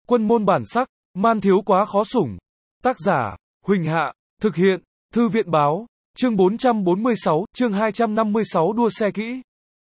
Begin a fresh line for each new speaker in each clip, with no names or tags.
Quân môn bản sắc, man thiếu quá khó sủng. Tác giả, Huỳnh Hạ, thực hiện, Thư viện báo, chương 446, chương 256 đua xe kỹ.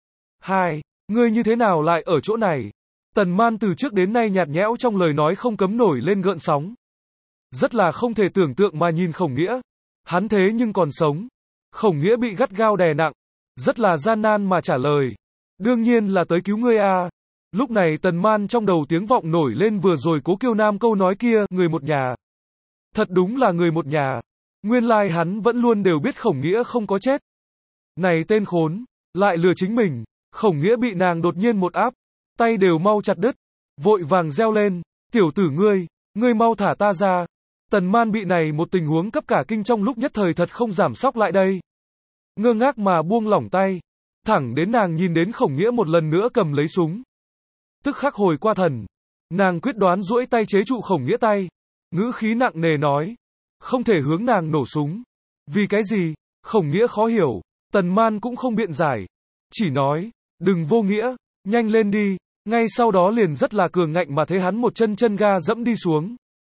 2. Ngươi như thế nào lại ở chỗ này? Tần Man từ trước đến nay nhạt nhẽo trong lời nói không cấm nổi lên gợn sóng. Rất là không thể tưởng tượng mà nhìn Khổng Nghĩa. Hắn thế nhưng còn sống. Khổng Nghĩa bị gắt gao đè nặng. Rất là gian nan mà trả lời. Đương nhiên là tới cứu ngươi a. Lúc này Tần Man trong đầu tiếng vọng nổi lên vừa rồi Cố Kiêu Nam câu nói kia, người một nhà. Thật đúng là người một nhà. Nguyên lai hắn vẫn luôn đều biết Khổng Nghĩa không có chết. Này tên khốn, lại lừa chính mình. Khổng Nghĩa bị nàng đột nhiên một áp, tay đều mau chặt đứt, vội vàng reo lên, tiểu tử ngươi mau thả ta ra. Tần Man bị này một tình huống cấp cả kinh trong lúc nhất thời thật không giảm sóc lại đây. Ngơ ngác mà buông lỏng tay, thẳng đến nàng nhìn đến Khổng Nghĩa một lần nữa cầm lấy súng. Tức khắc hồi qua thần, nàng quyết đoán duỗi tay chế trụ Khổng Nghĩa tay, ngữ khí nặng nề nói, không thể hướng nàng nổ súng. Vì cái gì? Khổng Nghĩa khó hiểu, Tần Man cũng không biện giải, chỉ nói, đừng vô nghĩa, nhanh lên đi. Ngay sau đó liền rất là cường ngạnh mà thế hắn một chân ga dẫm đi xuống.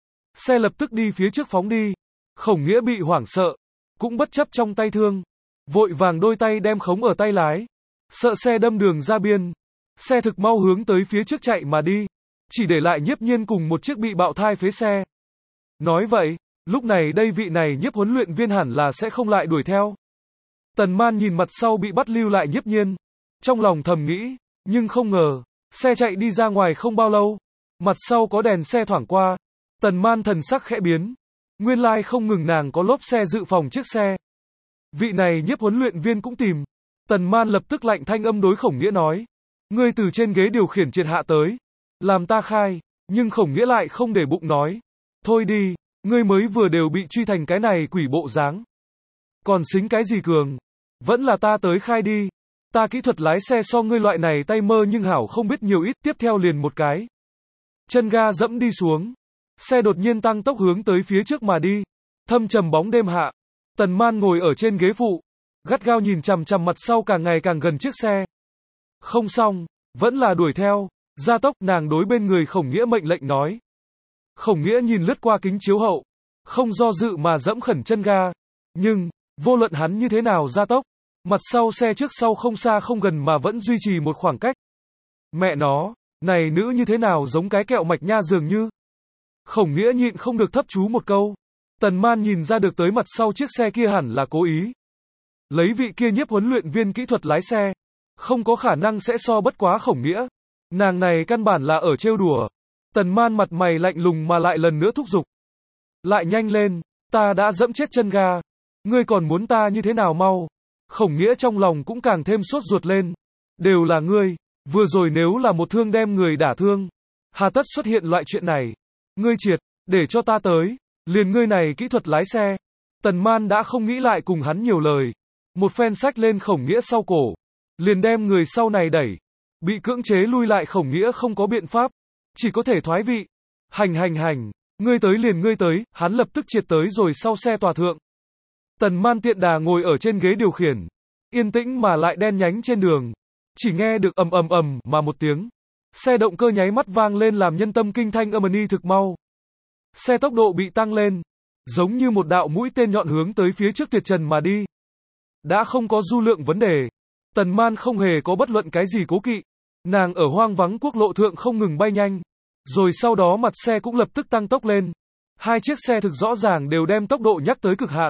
Xe lập tức đi phía trước phóng đi. Khổng Nghĩa bị hoảng sợ, cũng bất chấp trong tay thương, vội vàng đôi tay đem khống ở tay lái. Sợ xe đâm đường ra biên, xe thực mau hướng tới phía trước chạy mà đi, chỉ để lại Nhiếp Nhiên cùng một chiếc bị bạo thai phế xe. Nói vậy, lúc này đây vị này Nhiếp huấn luyện viên hẳn là sẽ không lại đuổi theo. Tần Man nhìn mặt sau bị bắt lưu lại Nhiếp Nhiên, trong lòng thầm nghĩ, nhưng không ngờ, xe chạy đi ra ngoài không bao lâu, mặt sau có đèn xe thoảng qua, Tần Man thần sắc khẽ biến, nguyên lai không ngừng nàng có lốp xe dự phòng chiếc xe. Vị này Nhiếp huấn luyện viên cũng tìm, Tần Man lập tức lạnh thanh âm đối Khổng Nghĩa nói, ngươi từ trên ghế điều khiển triệt hạ tới, làm ta khai, nhưng Khổng Nghĩa lại không để bụng nói, thôi đi, ngươi mới vừa đều bị truy thành cái này quỷ bộ dáng, còn xính cái gì cường, vẫn là ta tới khai đi. Ta kỹ thuật lái xe so ngươi loại này tay mơ nhưng hảo không biết nhiều ít. Tiếp theo liền một cái chân ga dẫm đi xuống, xe đột nhiên tăng tốc hướng tới phía trước mà đi. Thâm trầm bóng đêm hạ, Tần Man ngồi ở trên ghế phụ, gắt gao nhìn chằm chằm mặt sau càng ngày càng gần chiếc xe. Không xong, vẫn là đuổi theo, gia tốc. Nàng đối bên người Khổng Nghĩa mệnh lệnh nói. Khổng Nghĩa nhìn lướt qua kính chiếu hậu, không do dự mà dẫm khẩn chân ga, nhưng vô luận hắn như thế nào gia tốc, mặt sau xe trước sau không xa không gần mà vẫn duy trì một khoảng cách. Mẹ nó, này nữ như thế nào giống cái kẹo mạch nha dường như. Khổng Nghĩa nhịn không được thấp chú một câu. Tần Man nhìn ra được tới mặt sau chiếc xe kia hẳn là cố ý. Lấy vị kia Nhiếp huấn luyện viên kỹ thuật lái xe, không có khả năng sẽ so bất quá Khổng Nghĩa. Nàng này căn bản là ở trêu đùa. Tần Man mặt mày lạnh lùng mà lại lần nữa thúc giục. Lại nhanh lên, ta đã dẫm chết chân ga. Ngươi còn muốn ta như thế nào mau? Khổng Nghĩa trong lòng cũng càng thêm sốt ruột lên. Đều là ngươi, vừa rồi nếu là một thương đem người đả thương, hà tất xuất hiện loại chuyện này. Ngươi triệt, để cho ta tới, liền ngươi này kỹ thuật lái xe. Tần Man đã không nghĩ lại cùng hắn nhiều lời. Một phen xách lên Khổng Nghĩa sau cổ, liền đem người sau này đẩy. Bị cưỡng chế lui lại Khổng Nghĩa không có biện pháp, chỉ có thể thoái vị. Hành, ngươi tới liền ngươi tới, hắn lập tức triệt tới rồi sau xe tòa thượng. Tần Man tiện đà ngồi ở trên ghế điều khiển, yên tĩnh mà lại đen nhánh trên đường, chỉ nghe được ầm mà một tiếng, xe động cơ nháy mắt vang lên làm nhân tâm kinh thanh âm ầm thực mau. Xe tốc độ bị tăng lên, giống như một đạo mũi tên nhọn hướng tới phía trước tuyệt trần mà đi. Đã không có du lượng vấn đề, Tần Man không hề có bất luận cái gì cố kỵ, nàng ở hoang vắng quốc lộ thượng không ngừng bay nhanh, rồi sau đó mặt xe cũng lập tức tăng tốc lên. Hai chiếc xe thực rõ ràng đều đem tốc độ nhắc tới cực hạn.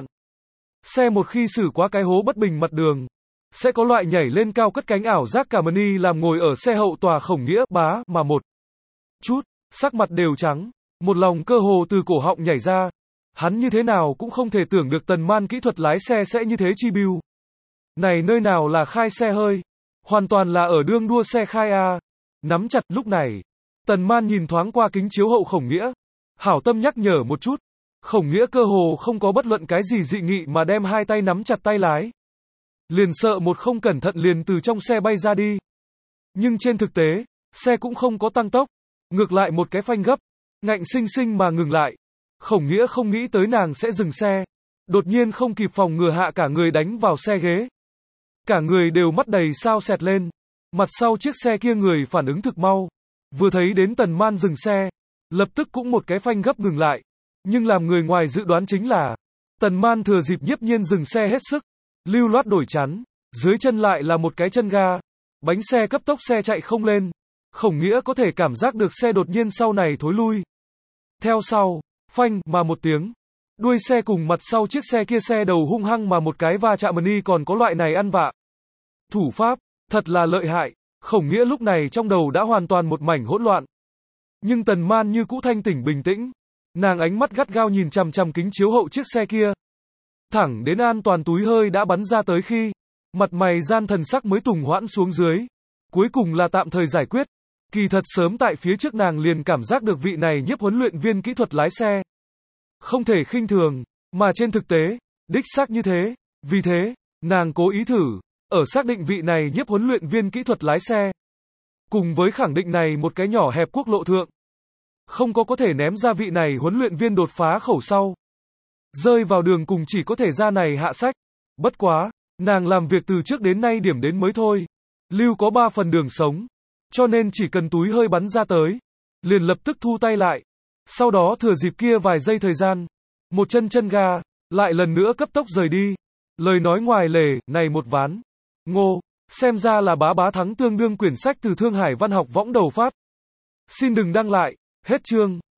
Xe một khi xử qua cái hố bất bình mặt đường, sẽ có loại nhảy lên cao cất cánh ảo giác cả mani làm ngồi ở xe hậu tòa Khổng Nghĩa bá mà một chút, sắc mặt đều trắng, một lòng cơ hồ từ cổ họng nhảy ra. Hắn như thế nào cũng không thể tưởng được Tần Man kỹ thuật lái xe sẽ như thế chi biêu. Này nơi nào là khai xe hơi, hoàn toàn là ở đương đua xe khai a. Nắm chặt. Lúc này, Tần Man nhìn thoáng qua kính chiếu hậu Khổng Nghĩa, hảo tâm nhắc nhở một chút. Khổng Nghĩa cơ hồ không có bất luận cái gì dị nghị mà đem hai tay nắm chặt tay lái. Liền sợ một không cẩn thận liền từ trong xe bay ra đi. Nhưng trên thực tế, xe cũng không có tăng tốc, ngược lại một cái phanh gấp, ngạnh sinh sinh mà ngừng lại. Khổng Nghĩa không nghĩ tới nàng sẽ dừng xe, đột nhiên không kịp phòng ngừa hạ cả người đánh vào xe ghế. Cả người đều mắt đầy sao sẹt lên, mặt sau chiếc xe kia người phản ứng thực mau, vừa thấy đến Tần Man dừng xe, lập tức cũng một cái phanh gấp ngừng lại. Nhưng làm người ngoài dự đoán chính là, Tần Man thừa dịp nhiếp nhiên dừng xe hết sức, lưu loát đổi chắn, dưới chân lại là một cái chân ga, bánh xe cấp tốc xe chạy không lên. Khổng Nghĩa có thể cảm giác được xe đột nhiên sau này thối lui. Theo sau, phanh mà một tiếng, đuôi xe cùng mặt sau chiếc xe kia xe đầu hung hăng mà một cái va chạm ni còn có loại này ăn vạ. Thủ pháp, thật là lợi hại. Khổng Nghĩa lúc này trong đầu đã hoàn toàn một mảnh hỗn loạn. Nhưng Tần Man như cũ thanh tỉnh bình tĩnh. Nàng ánh mắt gắt gao nhìn chằm chằm kính chiếu hậu chiếc xe kia. Thẳng đến an toàn túi hơi đã bắn ra tới khi, mặt mày gian thần sắc mới tùng hoãn xuống dưới. Cuối cùng là tạm thời giải quyết. Kỳ thật sớm tại phía trước nàng liền cảm giác được vị này nhiếp huấn luyện viên kỹ thuật lái xe không thể khinh thường, mà trên thực tế, đích xác như thế. Vì thế, nàng cố ý thử, ở xác định vị này nhiếp huấn luyện viên kỹ thuật lái xe. Cùng với khẳng định này một cái nhỏ hẹp quốc lộ thượng, không có thể ném ra vị này huấn luyện viên đột phá khẩu sau. Rơi vào đường cùng chỉ có thể ra này hạ sách. Bất quá, nàng làm việc từ trước đến nay điểm đến mới thôi. Lưu có 3 phần đường sống. Cho nên chỉ cần túi hơi bắn ra tới, liền lập tức thu tay lại. Sau đó thừa dịp kia vài giây thời gian, một chân ga, lại lần nữa cấp tốc rời đi. Lời nói ngoài lề, này một ván. Ngô, xem ra là bá thắng tương đương quyển sách từ Thương Hải Văn học võng đầu phát. Xin đừng đăng lại, hết chương.